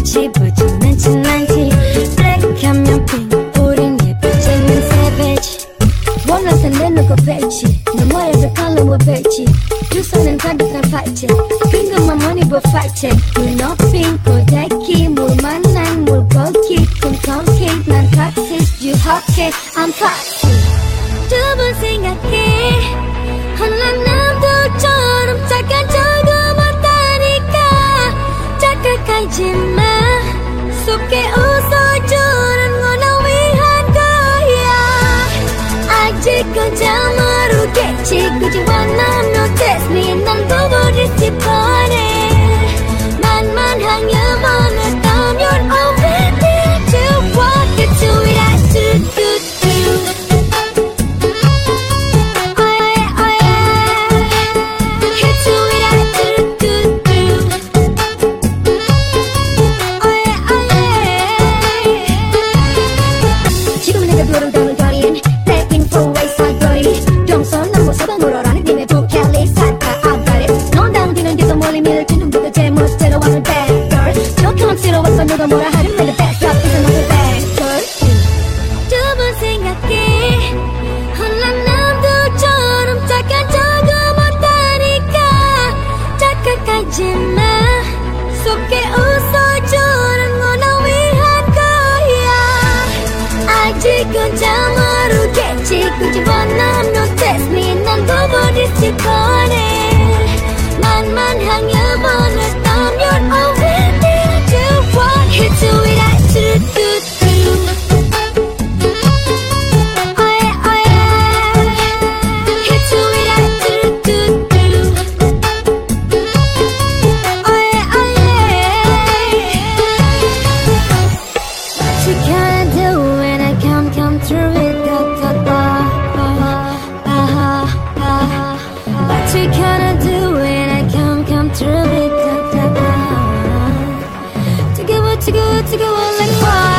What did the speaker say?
지 부지런한 칠난지 블랙하면 핑 우린 예뻐지는 savage 원하던 내 누구 벨지 너 뭐야 컬러 뭐 벨지 두 손은 가득한 파이트 핑크만 머니 뭐 파이트 눈 핑 고데기 물 만난 물고기 꿈꿔기 난 toxic you hotcake I'm toxic 두 번 생각해 혼란 남도처럼 착한 척도 못하니까 착각하지마 속에 웃어주는 건 너 위한 거야 아직은 잘 모르겠지 굳이 wanna notice me 난 버버리지 뻔해 만만한 영혼을 따면 already to walk into it I do 누가 뭐라 하든 내가 best up is another bad girl 두 번 생각해 혼란 남도처럼 착한 척도 못하니까 착각하지마 속에 웃어주는 건 너 위한 거야 아직은 잘 모르겠지 굳이 wanna notice me 난 버버리지 뻔해 만만한 여본을 따면 already Hit to it, I do. Oh yeah, oh yeah. Hit to it, I do. Oh yeah, oh yeah. What you gonna do when I come through it? What you gonna do when I come through it? To go like fire.